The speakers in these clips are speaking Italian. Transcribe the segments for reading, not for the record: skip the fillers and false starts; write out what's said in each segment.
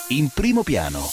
in primo piano.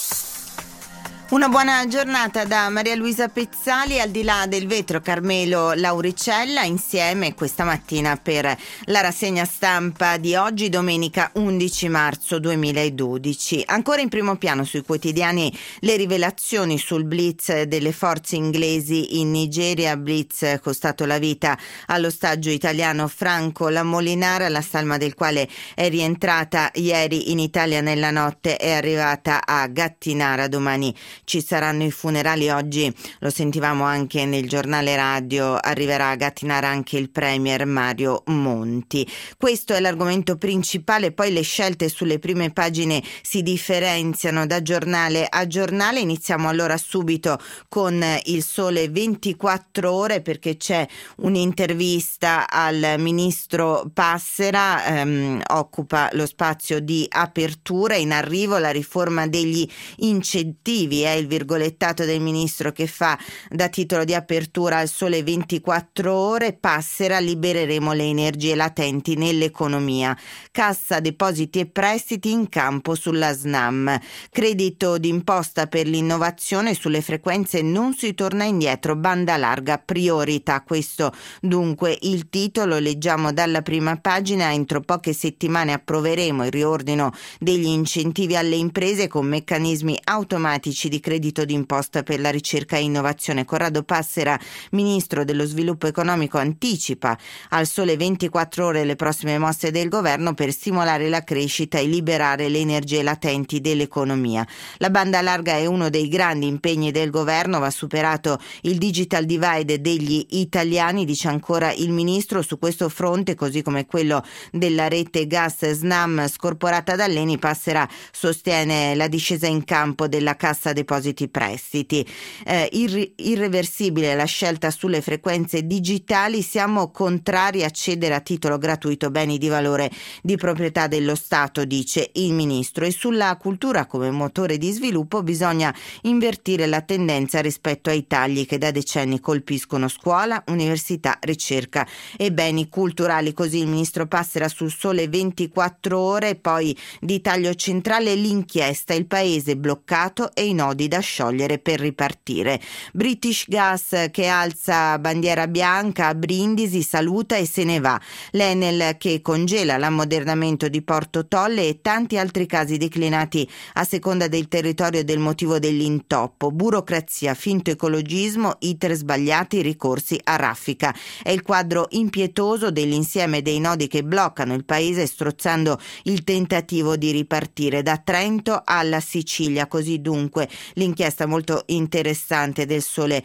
Una buona giornata da Maria Luisa Pezzali, al di là del vetro Carmelo Lauricella, insieme questa mattina per la rassegna stampa di oggi, domenica 11 marzo 2012. Ancora in primo piano sui quotidiani le rivelazioni sul blitz delle forze inglesi in Nigeria, blitz costato la vita all'ostaggio italiano Franco Lamolinara, la salma del quale è rientrata ieri in Italia nella notte, è arrivata a Gattinara. Domani ci saranno i funerali. Oggi lo sentivamo anche nel giornale radio, arriverà a Gattinara anche il premier Mario Monti. Questo è l'argomento principale, poi le scelte sulle prime pagine si differenziano da giornale a giornale. Iniziamo allora subito con il Sole 24 Ore, perché c'è un'intervista al ministro Passera, occupa lo spazio di apertura. In arrivo la riforma degli incentivi, è il virgolettato del ministro che fa da titolo di apertura al Sole 24 Ore. Passera: libereremo le energie latenti nell'economia. Cassa depositi e prestiti in campo sulla SNAM. Credito d'imposta per l'innovazione, sulle frequenze non si torna indietro, banda larga priorità. Questo dunque il titolo, leggiamo dalla prima pagina. Entro poche settimane approveremo il riordino degli incentivi alle imprese con meccanismi automatici di credito d'imposta per la ricerca e innovazione. Corrado Passera, ministro dello sviluppo economico, anticipa al Sole 24 Ore le prossime mosse del governo per stimolare la crescita e liberare le energie latenti dell'economia. La banda larga è uno dei grandi impegni del governo, va superato il digital divide degli italiani, dice ancora il ministro. Su questo fronte, così come quello della rete gas SNAM scorporata dall'ENI, Passera sostiene la discesa in campo della Cassa depositi prestiti. Irreversibile la scelta sulle frequenze digitali, siamo contrari a cedere a titolo gratuito beni di valore di proprietà dello Stato, dice il ministro. E sulla cultura come motore di sviluppo bisogna invertire la tendenza rispetto ai tagli che da decenni colpiscono scuola, università, ricerca e beni culturali. Così il ministro Passera sul Sole 24 Ore. Poi di taglio centrale l'inchiesta, il paese bloccato e i nodi da sciogliere per ripartire. British Gas che alza bandiera bianca a Brindisi, saluta e se ne va. L'Enel che congela l'ammodernamento di Porto Tolle e tanti altri casi declinati a seconda del territorio e del motivo dell'intoppo. Burocrazia, finto ecologismo, iter sbagliati, ricorsi a raffica. È il quadro impietoso dell'insieme dei nodi che bloccano il paese, strozzando il tentativo di ripartire da Trento alla Sicilia. Così dunque l'inchiesta molto interessante del Sole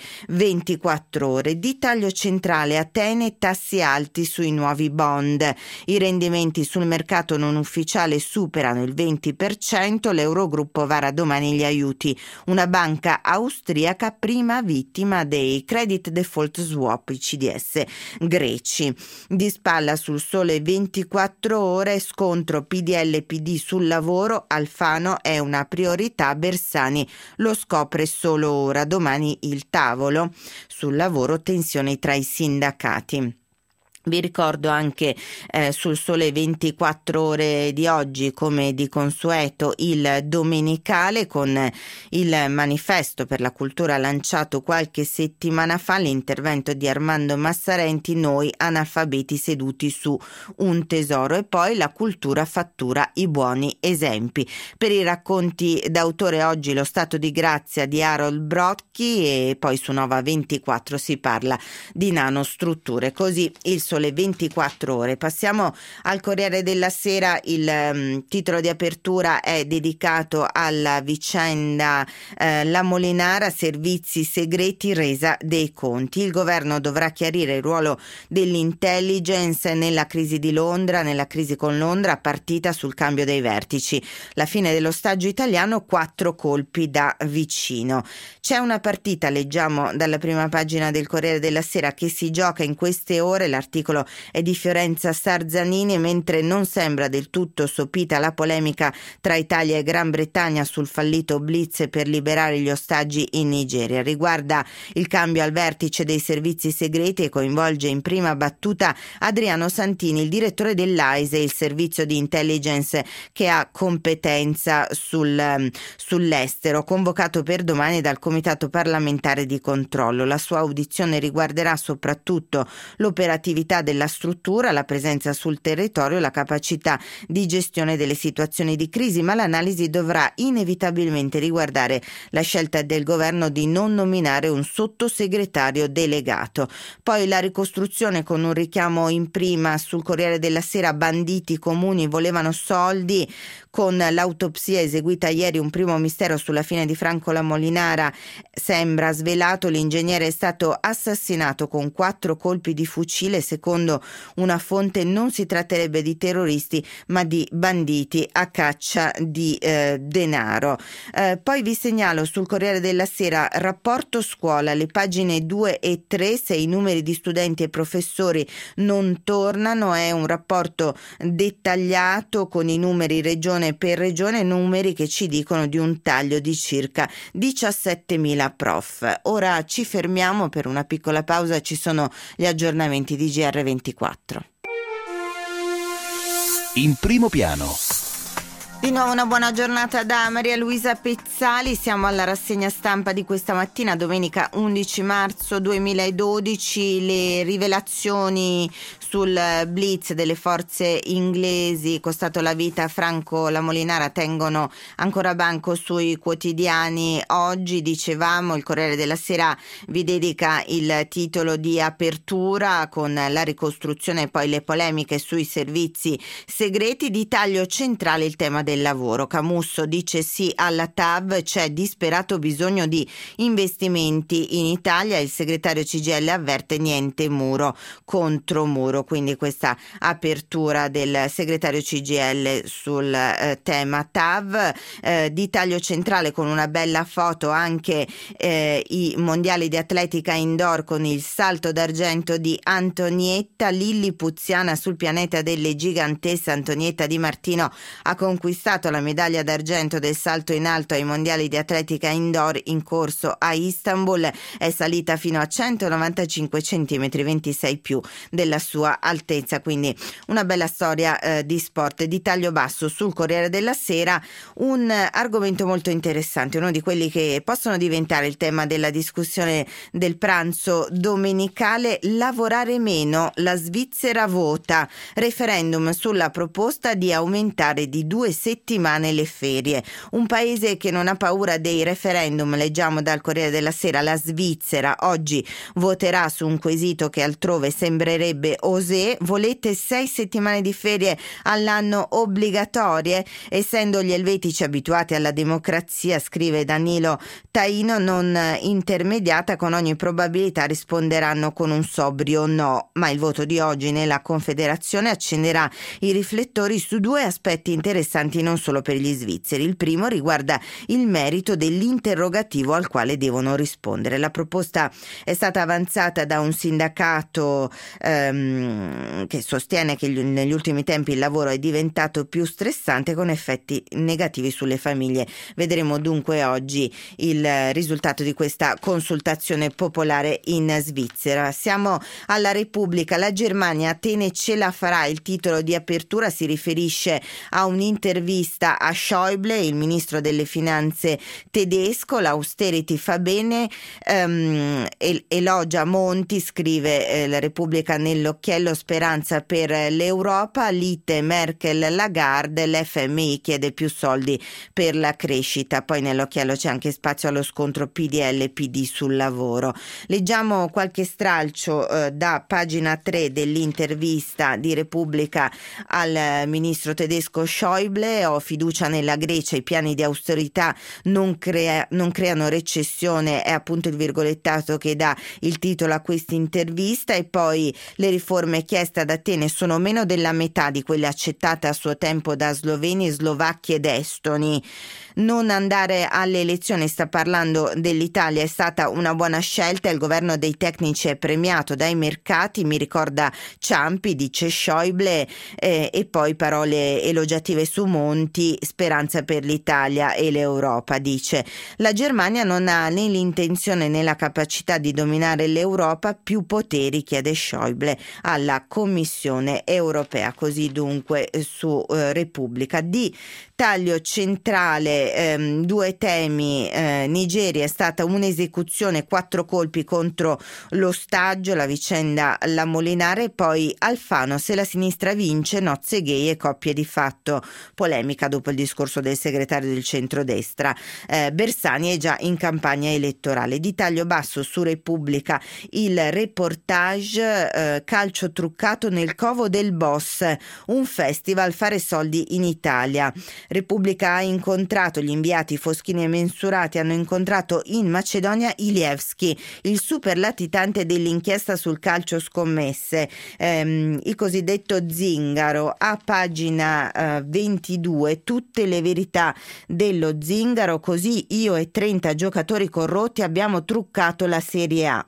24 Ore. Di taglio centrale Atene, tassi alti sui nuovi bond. I rendimenti sul mercato non ufficiale superano il 20%, l'Eurogruppo vara domani gli aiuti. Una banca austriaca prima vittima dei credit default swap, i CDS greci. Di spalla sul Sole 24 Ore, scontro PDL-PD sul lavoro, Alfano è una priorità, Bersani lo scopre solo ora. Domani il tavolo sul lavoro, tensioni tra i sindacati. Vi ricordo anche sul Sole 24 Ore di oggi, come di consueto, il domenicale con il manifesto per la cultura lanciato qualche settimana fa, l'intervento di Armando Massarenti, noi analfabeti seduti su un tesoro. E poi la cultura fattura i buoni esempi. Per i racconti d'autore oggi lo stato di grazia di Harold Brocchi, e poi su Nova 24 si parla di nanostrutture. Così il Sole 24 Ore. Passiamo al Corriere della Sera. Il titolo di apertura è dedicato alla vicenda Lamolinara, servizi segreti, resa dei conti. Il governo dovrà chiarire il ruolo dell'intelligence nella crisi di Londra, nella crisi con Londra, partita sul cambio dei vertici. La fine dell'ostaggio italiano, 4 colpi da vicino. C'è una partita, leggiamo dalla prima pagina del Corriere della Sera, che si gioca in queste ore. L'articolo l'articolo è di Fiorenza Sarzanini. Mentre non sembra del tutto sopita la polemica tra Italia e Gran Bretagna sul fallito blitz per liberare gli ostaggi in Nigeria. Riguarda il cambio al vertice dei servizi segreti e coinvolge in prima battuta Adriano Santini, il direttore dell'AISE, il servizio di intelligence che ha competenza sull'estero, convocato per domani dal Comitato parlamentare di controllo. La sua audizione riguarderà soprattutto l'operatività della struttura, la presenza sul territorio e la capacità di gestione delle situazioni di crisi, ma l'analisi dovrà inevitabilmente riguardare la scelta del governo di non nominare un sottosegretario delegato. Poi la ricostruzione con un richiamo in prima sul Corriere della Sera: banditi comuni volevano soldi. Con l'autopsia eseguita ieri un primo mistero sulla fine di Franco La Molinara sembra svelato. L'ingegnere è stato assassinato con 4 colpi di fucile. Secondo una fonte non si tratterebbe di terroristi ma di banditi a caccia di denaro. Poi vi segnalo sul Corriere della Sera rapporto scuola, le pagine 2 e 3, se i numeri di studenti e professori non tornano. È un rapporto dettagliato con i numeri regione per regione, numeri che ci dicono di un taglio di circa 17.000 prof. Ora ci fermiamo per una piccola pausa, ci sono gli aggiornamenti di GR24. In primo piano. Di nuovo una buona giornata da Maria Luisa Pezzali. Siamo alla rassegna stampa di questa mattina, domenica 11 marzo 2012. Le rivelazioni sul blitz delle forze inglesi costato la vita a Franco La Molinara tengono ancora banco sui quotidiani. Oggi, dicevamo, il Corriere della Sera vi dedica il titolo di apertura con la ricostruzione e poi le polemiche sui servizi segreti. Di taglio centrale il tema del lavoro. Camusso dice sì alla TAV, c'è disperato bisogno di investimenti in Italia. Il segretario CGIL avverte niente muro contro muro. Quindi questa apertura del segretario CGIL sul tema TAV. Di taglio centrale con una bella foto anche i mondiali di atletica indoor con il salto d'argento di Antonietta lillipuziana sul pianeta delle gigantesse. Antonietta Di Martino ha conquistato la medaglia d'argento del salto in alto ai mondiali di atletica indoor in corso a Istanbul. È salita fino a 195 cm, 26 più della sua altezza, quindi una bella storia di sport. Di taglio basso sul Corriere della Sera un argomento molto interessante, uno di quelli che possono diventare il tema della discussione del pranzo domenicale: lavorare meno, la Svizzera vota, referendum sulla proposta di aumentare di 2 settimane le ferie. Un paese che non ha paura dei referendum, leggiamo dal Corriere della Sera. La Svizzera oggi voterà su un quesito che altrove sembrerebbe osé. Volete 6 settimane di ferie all'anno obbligatorie? Essendo gli elvetici abituati alla democrazia, scrive Danilo Taino, non intermediata, con ogni probabilità risponderanno con un sobrio no. Ma il voto di oggi nella Confederazione accenderà i riflettori su 2 aspetti interessanti non solo per gli svizzeri. Il primo riguarda il merito dell'interrogativo al quale devono rispondere. La proposta è stata avanzata da un sindacato che sostiene che negli ultimi tempi il lavoro è diventato più stressante con effetti negativi sulle famiglie. Vedremo dunque oggi il risultato di questa consultazione popolare in Svizzera. Siamo alla Repubblica. La Germania, Atene ce la farà, il titolo di apertura si riferisce a un'intervista a Schäuble, il ministro delle finanze tedesco. L'austerity fa bene, elogia Monti, scrive la Repubblica nell'occhiello, speranza per l'Europa, lite Merkel Lagarde, l'FMI chiede più soldi per la crescita. Poi nell'occhiello c'è anche spazio allo scontro PDL PD sul lavoro. Leggiamo qualche stralcio da pagina 3 dell'intervista di Repubblica al ministro tedesco Schäuble. Ho fiducia nella Grecia, i piani di austerità non creano recessione, è appunto il virgolettato che dà il titolo a questa intervista. E poi le riforme riforme chieste ad Atene sono meno della metà di quelle accettate a suo tempo da sloveni, slovacchi ed estoni. Non andare alle elezioni, sta parlando dell'Italia, è stata una buona scelta. Il governo dei tecnici è premiato dai mercati, mi ricorda Ciampi, dice Schäuble, e poi parole elogiative su Monti, speranza per l'Italia e l'Europa, dice. La Germania non ha né l'intenzione né la capacità di dominare l'Europa, più poteri, chiede Schäuble alla Commissione europea. Così dunque su Repubblica. Di taglio centrale, due temi. Nigeria, è stata un'esecuzione, 4 colpi contro l'ostaggio, la vicenda La Molinare. Poi Alfano, se la sinistra vince, nozze gay e coppie di fatto, polemica dopo il discorso del segretario del centrodestra. Bersani è già in campagna elettorale. Di taglio basso su Repubblica il reportage, calcio truccato nel covo del boss, un festival fare soldi in Italia. Repubblica ha incontrato gli inviati Foschini e Mensurati, hanno incontrato in Macedonia Ilievski, il super latitante dell'inchiesta sul calcio scommesse, il cosiddetto zingaro. A pagina 22 tutte le verità dello zingaro, così io e 30 giocatori corrotti abbiamo truccato la Serie A.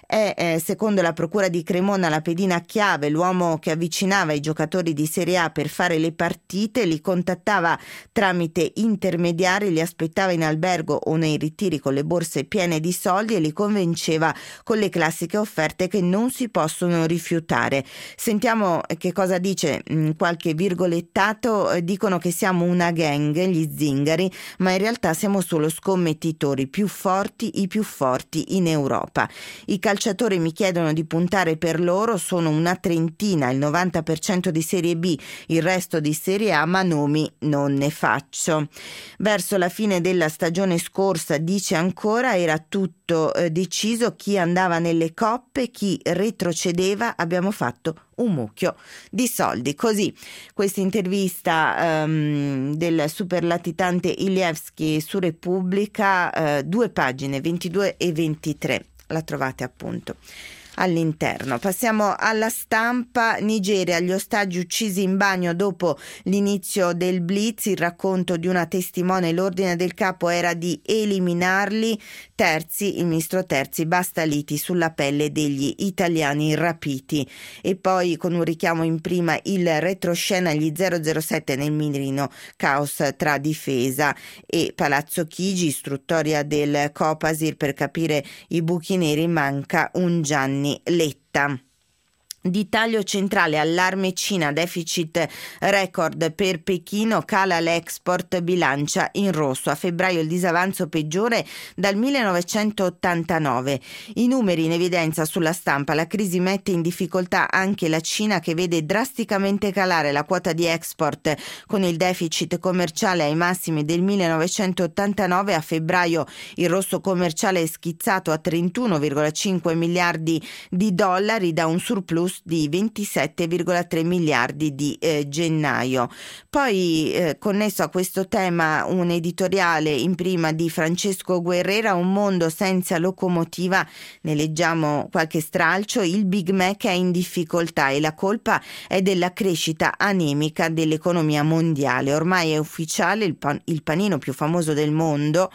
È secondo la procura di Cremona la pedina chiave, l'uomo che avvicinava i giocatori di Serie A per fare le partite, li contattava tramite intermediari, li aspettava in albergo o nei ritiri con le borse piene di soldi e li convinceva con le classiche offerte che non si possono rifiutare. Sentiamo che cosa dice qualche virgolettato. Dicono che siamo una gang, gli zingari, ma in realtà siamo solo scommettitori, i più forti in Europa. I calciatori mi chiedono di puntare per loro, sono una trentina, il 90% di Serie B, il resto di Serie A, ma nomi non ne faccio. Verso la fine della stagione scorsa, dice ancora, era tutto deciso, chi andava nelle coppe, chi retrocedeva, abbiamo fatto un mucchio di soldi. Così questa intervista del superlatitante Ilievski su Repubblica, 2 pagine 22 e 23. La trovate appunto all'interno. Passiamo alla Stampa. Nigeria, gli ostaggi uccisi in bagno dopo l'inizio del blitz, il racconto di una testimone, l'ordine del capo era di eliminarli. Il ministro Terzi, basta liti sulla pelle degli italiani rapiti. E poi con un richiamo in prima il retroscena, gli 007 nel mirino, caos tra difesa e Palazzo Chigi, istruttoria del Copasir per capire i buchi neri, manca un Gianni Letta. Di taglio centrale, allarme Cina, deficit record per Pechino, cala l'export, bilancia in rosso. A febbraio il disavanzo peggiore dal 1989. I numeri in evidenza sulla Stampa, la crisi mette in difficoltà anche la Cina, che vede drasticamente calare la quota di export con il deficit commerciale ai massimi del 1989. A febbraio il rosso commerciale è schizzato a 31,5 miliardi di dollari da un surplus di 27,3 miliardi di gennaio. Poi connesso a questo tema un editoriale in prima di Francesco Guerrera, un mondo senza locomotiva, ne leggiamo qualche stralcio, il Big Mac è in difficoltà e la colpa è della crescita anemica dell'economia mondiale. Ormai è ufficiale, il panino più famoso del mondo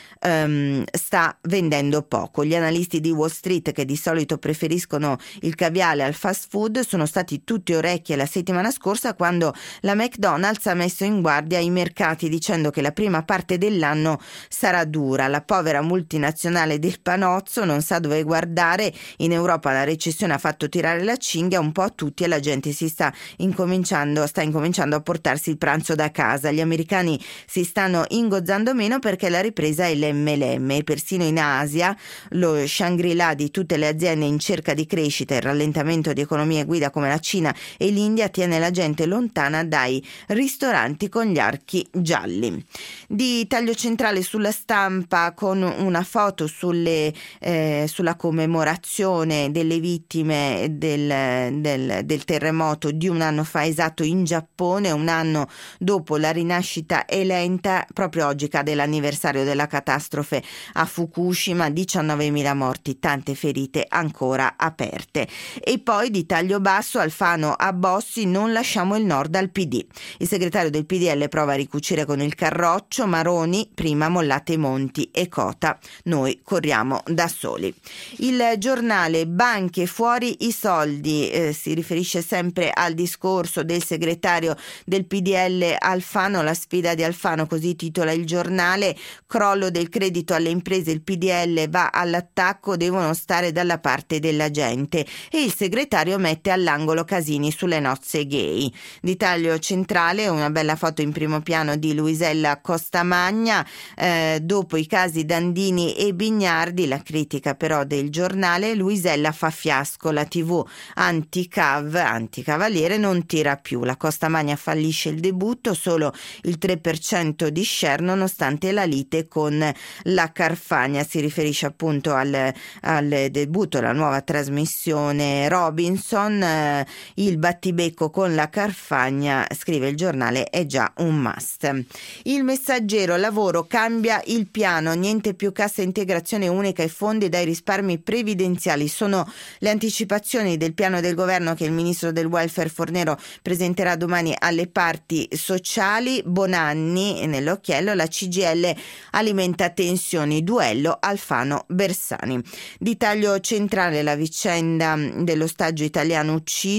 sta vendendo poco. Gli analisti di Wall Street, che di solito preferiscono il caviale al fast food, sono stati tutti orecchie la settimana scorsa quando la McDonald's ha messo in guardia i mercati dicendo che la prima parte dell'anno sarà dura. La povera multinazionale del panozzo non sa dove guardare. In Europa la recessione ha fatto tirare la cinghia un po' a tutti e la gente sta incominciando a portarsi il pranzo da casa. Gli americani si stanno ingozzando meno perché la ripresa è l'MLM. Persino in Asia, lo Shangri-La di tutte le aziende in cerca di crescita e rallentamento di economie guida come la Cina e l'India, tiene la gente lontana dai ristoranti con gli archi gialli. Di taglio centrale sulla Stampa con una foto sulla commemorazione delle vittime del terremoto di un anno fa esatto in Giappone, un anno dopo la rinascita è lenta. Proprio oggi cade l'anniversario della catastrofe a Fukushima, 19.000 morti, tante ferite ancora aperte. E poi di taglio basso Alfano a Bossi, non lasciamo il nord al PD. Il segretario del PDL prova a ricucire con il Carroccio, Maroni prima mollate Monti e Cota, noi corriamo da soli. Il Giornale, banche fuori i soldi, si riferisce sempre al discorso del segretario del PDL Alfano, la sfida di Alfano, così titola il Giornale, crollo del credito alle imprese, il PDL va all'attacco, devono stare dalla parte della gente, e il segretario mette all'angolo Casini sulle nozze gay. Di taglio centrale una bella foto in primo piano di Luisella Costamagna, dopo i casi Dandini e Bignardi, la critica però del Giornale, Luisella fa fiasco, la TV anticavaliere non tira più, la Costamagna fallisce il debutto, solo il 3% di share nonostante la lite con la Carfagna. Si riferisce appunto al debutto, la nuova trasmissione Robinson, il battibecco con la Carfagna, scrive il Giornale, è già un must. Il Messaggero, lavoro, cambia il piano, niente più cassa integrazione unica e fondi dai risparmi previdenziali, sono le anticipazioni del piano del governo che il ministro del welfare Fornero presenterà domani alle parti sociali. Bonanni nell'occhiello, la CGIL alimenta tensioni, duello Alfano-Bersani. Di taglio centrale la vicenda dell'ostaggio italiano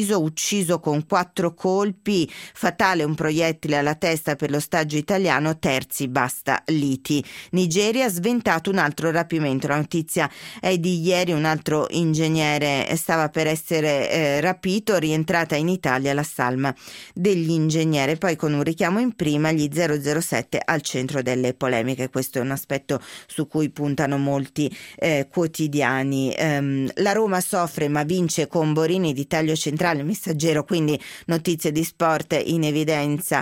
ucciso con 4 colpi, fatale un proiettile alla testa per l'ostaggio italiano, terzi basta liti. Nigeria, sventato un altro rapimento, la notizia è di ieri, un altro ingegnere stava per essere rapito, rientrata in Italia la salma degli ingegneri, poi con un richiamo in prima gli 007 al centro delle polemiche. Questo è un aspetto su cui puntano molti quotidiani. La Roma soffre ma vince con Borini, di taglio centrale Messaggero, quindi notizie di sport in evidenza.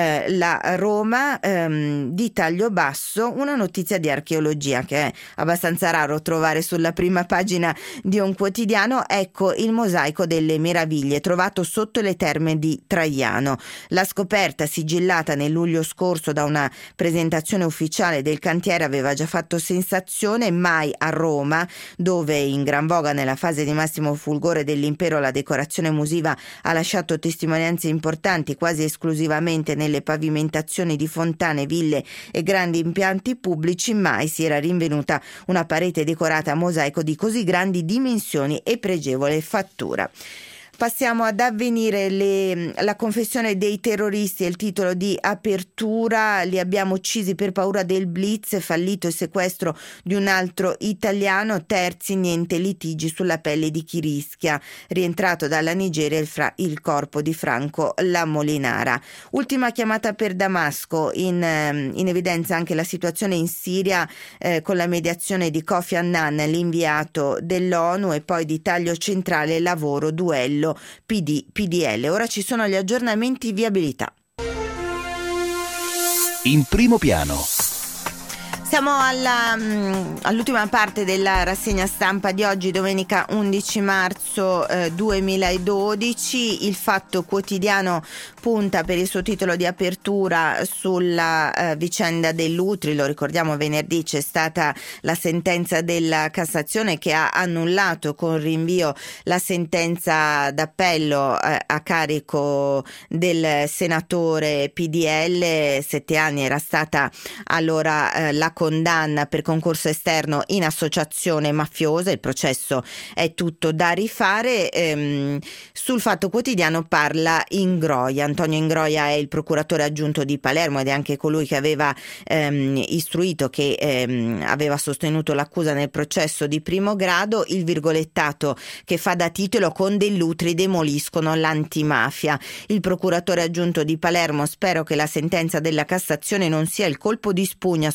La Roma, di taglio basso una notizia di archeologia che è abbastanza raro trovare sulla prima pagina di un quotidiano. Ecco il mosaico delle meraviglie trovato sotto le terme di Traiano. La scoperta, sigillata nel luglio scorso da una presentazione ufficiale del cantiere, aveva già fatto sensazione. Mai a Roma, dove in gran voga nella fase di massimo fulgore dell'impero la decorazione musiva ha lasciato testimonianze importanti quasi esclusivamente nelle pavimentazioni di fontane, ville e grandi impianti pubblici, mai si era rinvenuta una parete decorata a mosaico di così grandi dimensioni e pregevole fattura. Passiamo ad Avvenire, la confessione dei terroristi è il titolo di apertura. Li abbiamo uccisi per paura del blitz, fallito il sequestro di un altro italiano, terzi niente litigi sulla pelle di chi rischia, rientrato dalla Nigeria il corpo di Franco Lamolinara. Ultima chiamata per Damasco, in evidenza anche la situazione in Siria con la mediazione di Kofi Annan, l'inviato dell'ONU, e poi di taglio centrale lavoro, duello PD-PDL. Ora ci sono gli aggiornamenti viabilità. In primo piano. Siamo all'ultima parte della rassegna stampa di oggi, domenica 11 marzo 2012. Il Fatto Quotidiano punta per il suo titolo di apertura sulla vicenda dell'Utri. Lo ricordiamo, venerdì c'è stata la sentenza della Cassazione che ha annullato con rinvio la sentenza d'appello a carico del senatore PDL. 7 anni era stata allora la condanna per concorso esterno in associazione mafiosa. Il processo è tutto da rifare. Sul Fatto Quotidiano parla Ingroia. Antonio Ingroia è il procuratore aggiunto di Palermo ed è anche colui che aveva istruito, che aveva sostenuto l'accusa nel processo di primo grado. Il virgolettato che fa da titolo: con dell'Utri demoliscono l'antimafia. Il procuratore aggiunto di Palermo: spero che la sentenza della Cassazione non sia il colpo di spugna sul metodo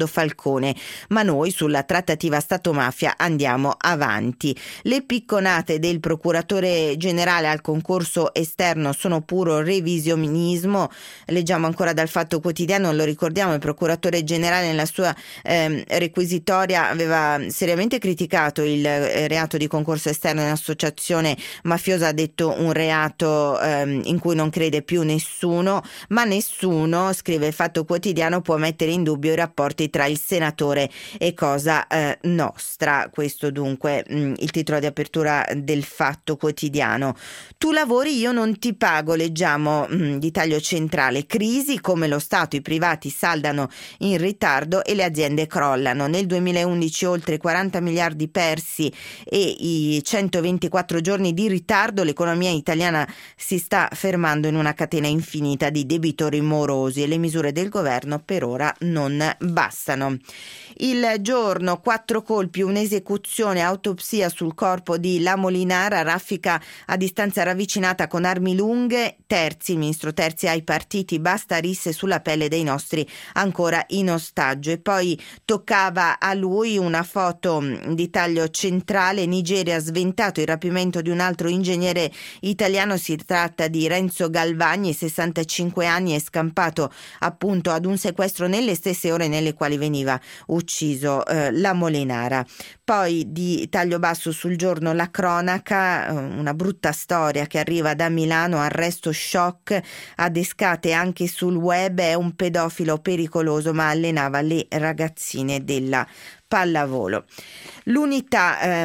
metodo Falcone, ma noi sulla trattativa Stato-mafia andiamo avanti. Le picconate del procuratore generale al concorso esterno sono puro revisionismo. Leggiamo ancora dal Fatto Quotidiano, lo ricordiamo, il procuratore generale nella sua requisitoria aveva seriamente criticato il reato di concorso esterno in associazione mafiosa, ha detto un reato in cui non crede più nessuno, ma nessuno, scrive il Fatto Quotidiano, può mettere in dubbio i rapporti tra il senatore e Cosa Nostra. Questo dunque il titolo di apertura del Fatto Quotidiano. Tu lavori, io non ti pago, leggiamo di taglio centrale. Crisi, come lo Stato, i privati saldano in ritardo e le aziende crollano. Nel 2011 oltre 40 miliardi persi e i 124 giorni di ritardo, l'economia italiana si sta fermando in una catena infinita di debitori morosi e le misure del governo per ora non bastano. Il Giorno, 4 colpi, un'esecuzione, autopsia sul corpo di La Molinara, raffica a distanza ravvicinata con armi lunghe. Terzi, il ministro Terzi ai partiti, basta risse sulla pelle dei nostri ancora in ostaggio. E poi toccava a lui una foto di taglio centrale. Nigeria ha sventato il rapimento di un altro ingegnere italiano, si tratta di Renzo Galvagni, 65 anni, è scampato appunto ad un sequestro nelle stesse ore nelle quali veniva ucciso La Molinara. Poi di taglio basso sul Giorno la cronaca, una brutta storia che arriva da Milano, arresto shock, adescate anche sul web, è un pedofilo pericoloso ma allenava le ragazzine della pallavolo. L'Unità,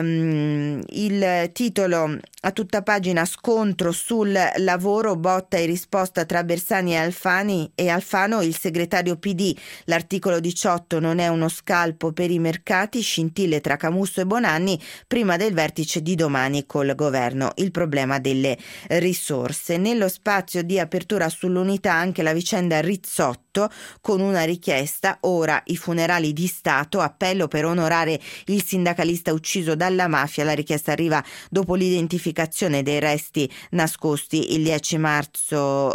il titolo a tutta pagina, scontro sul lavoro, botta e risposta tra Bersani e Alfano, il segretario PD, l'articolo 18 non è uno scalpo per i mercati, scintille tra Camusso e Bonanni prima del vertice di domani col governo, il problema delle risorse. Nello spazio di apertura sull'Unità anche la vicenda Rizzotto con una richiesta, ora i funerali di Stato, appello per onorare il sindacalista ucciso dalla mafia. La richiesta arriva dopo l'identificazione dei resti nascosti il 10 marzo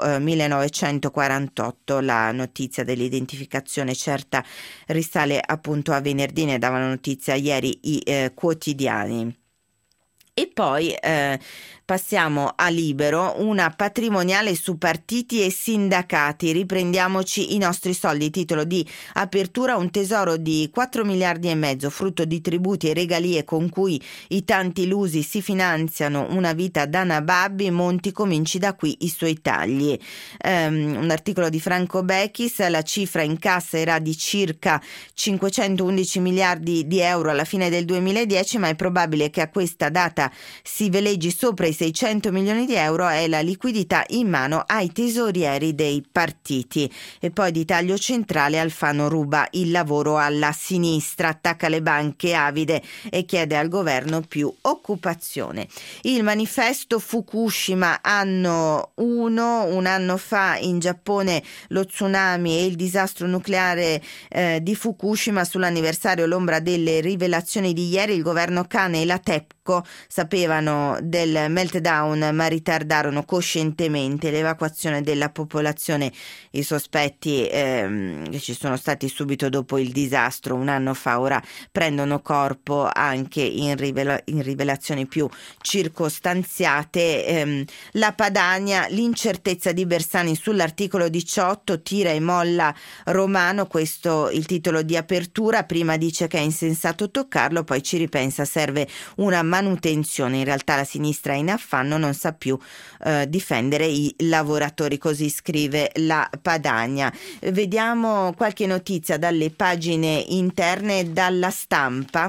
1948. La notizia dell'identificazione certa risale appunto a venerdì, ne davano notizia ieri i quotidiani. E poi passiamo a Libero, una patrimoniale su partiti e sindacati, riprendiamoci i nostri soldi, titolo di apertura, un tesoro di 4 miliardi e mezzo, frutto di tributi e regalie con cui i tanti ilusi si finanziano una vita da nababbi. Monti cominci da qui i suoi tagli. Un articolo di Franco Bechis, la cifra in cassa era di circa 511 miliardi di euro alla fine del 2010, ma è probabile che a questa data si veleggi sopra i 600 milioni di euro, è la liquidità in mano ai tesorieri dei partiti. E poi di taglio centrale, Alfano ruba il lavoro alla sinistra, attacca le banche avide e chiede al governo più occupazione. Il manifesto Fukushima, anno 1, un anno fa in Giappone lo tsunami e il disastro nucleare di Fukushima. Sull'anniversario l'ombra delle rivelazioni di ieri, il governo Kane e la TEPCO sapevano del meltdown ma ritardarono coscientemente l'evacuazione della popolazione. I sospetti che ci sono stati subito dopo il disastro un anno fa ora prendono corpo anche in rivelazioni più circostanziate. La Padania, l'incertezza di Bersani sull'articolo 18, tira e molla Romano, questo il titolo di apertura. Prima dice che è insensato toccarlo, poi ci ripensa, serve una manutenzione. In realtà la sinistra è in affanno, non sa più difendere i lavoratori, così scrive la Padania. Vediamo qualche notizia dalle pagine interne, dalla stampa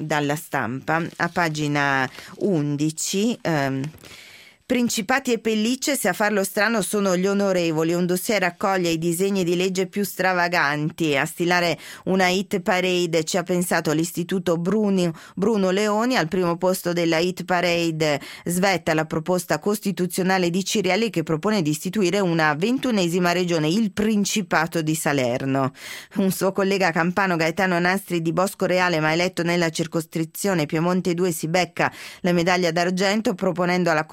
a pagina 11. Principati e pellicce, se a farlo strano sono gli onorevoli. Un dossier raccoglie i disegni di legge più stravaganti. A stilare una hit parade ci ha pensato l'istituto Bruno Leoni. Al primo posto della hit parade svetta la proposta costituzionale di Cirielli, che propone di istituire una 21ª regione, il Principato di Salerno. Un suo collega campano, Gaetano Nastri di Bosco Reale, ma eletto nella circoscrizione Piemonte 2, si becca la medaglia d'argento proponendo alla Commissione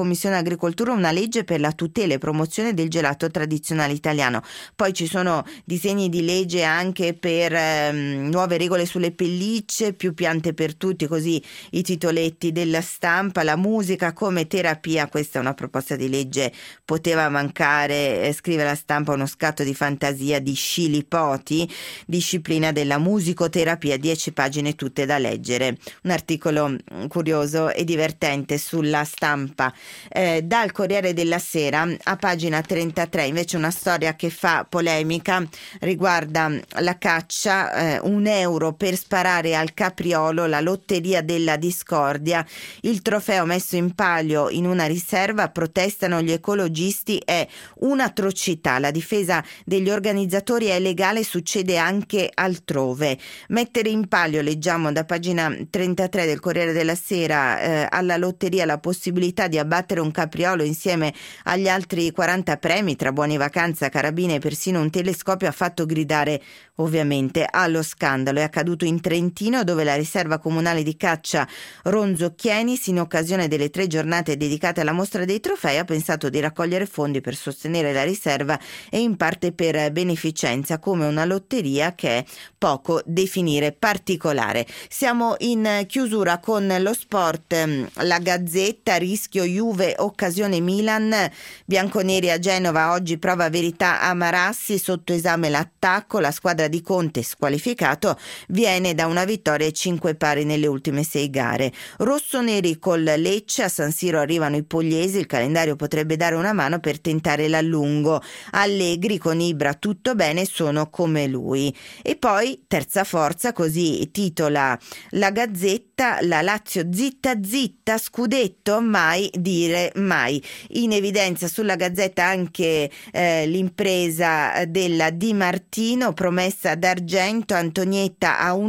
agricoltura una legge per la tutela e promozione del gelato tradizionale italiano. Poi ci sono disegni di legge anche per nuove regole sulle pellicce, più piante per tutti, così i titoletti della stampa, la musica come terapia. Questa è una proposta di legge, poteva mancare, scrive la Stampa, uno scatto di fantasia di Scilipoti, disciplina della musicoterapia, 10 pagine tutte da leggere. Un articolo curioso e divertente sulla Stampa. Dal Corriere della Sera, a pagina 33, invece una storia che fa polemica, riguarda la caccia, €1 per sparare al capriolo, la lotteria della discordia, il trofeo messo in palio in una riserva, protestano gli ecologisti, è un'atrocità, la difesa degli organizzatori è legale, succede anche altrove. Mettere in palio, leggiamo da pagina 33 del Corriere della Sera, alla lotteria la possibilità di abbattere un capriolo insieme agli altri 40 premi, tra buoni vacanza, carabine e persino un telescopio, ha fatto gridare ovviamente allo scandalo. È accaduto in Trentino, dove la riserva comunale di caccia Ronzocchienis, in occasione delle 3 giornate dedicate alla mostra dei trofei, ha pensato di raccogliere fondi per sostenere la riserva e in parte per beneficenza, come una lotteria che è poco definire particolare. Siamo in chiusura con lo sport, la Gazzetta, rischio Juve, occasione Milan, bianconeri a Genova, oggi prova verità a Marassi, sotto esame l'attacco, la squadra di Conte squalificato viene da una vittoria e 5 pari nelle ultime 6 gare. Rossoneri col Lecce, a San Siro arrivano i pugliesi, il calendario potrebbe dare una mano per tentare l'allungo. Allegri con Ibra tutto bene, sono come lui. E poi terza forza, così titola la Gazzetta, la Lazio zitta zitta, scudetto mai dire mai. In evidenza sulla Gazzetta anche l'impresa della Di Martino, promessa d'argento, Antonietta a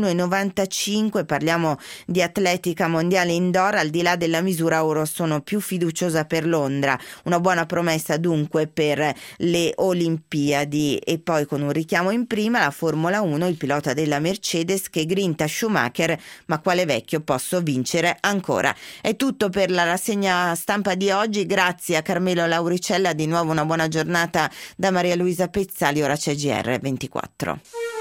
1,95, parliamo di atletica mondiale indoor, al di là della misura oro sono più fiduciosa per Londra, una buona promessa dunque per le Olimpiadi. E poi con un richiamo in prima la Formula 1, il pilota della Mercedes che grinta Schumacher, ma quale vecchio posso vincere ancora. È tutto per la rassegna stampa di oggi, grazie a Carmelo Lauricella, di nuovo una buona giornata da Maria Luisa Pezzali, ora c'è GR24.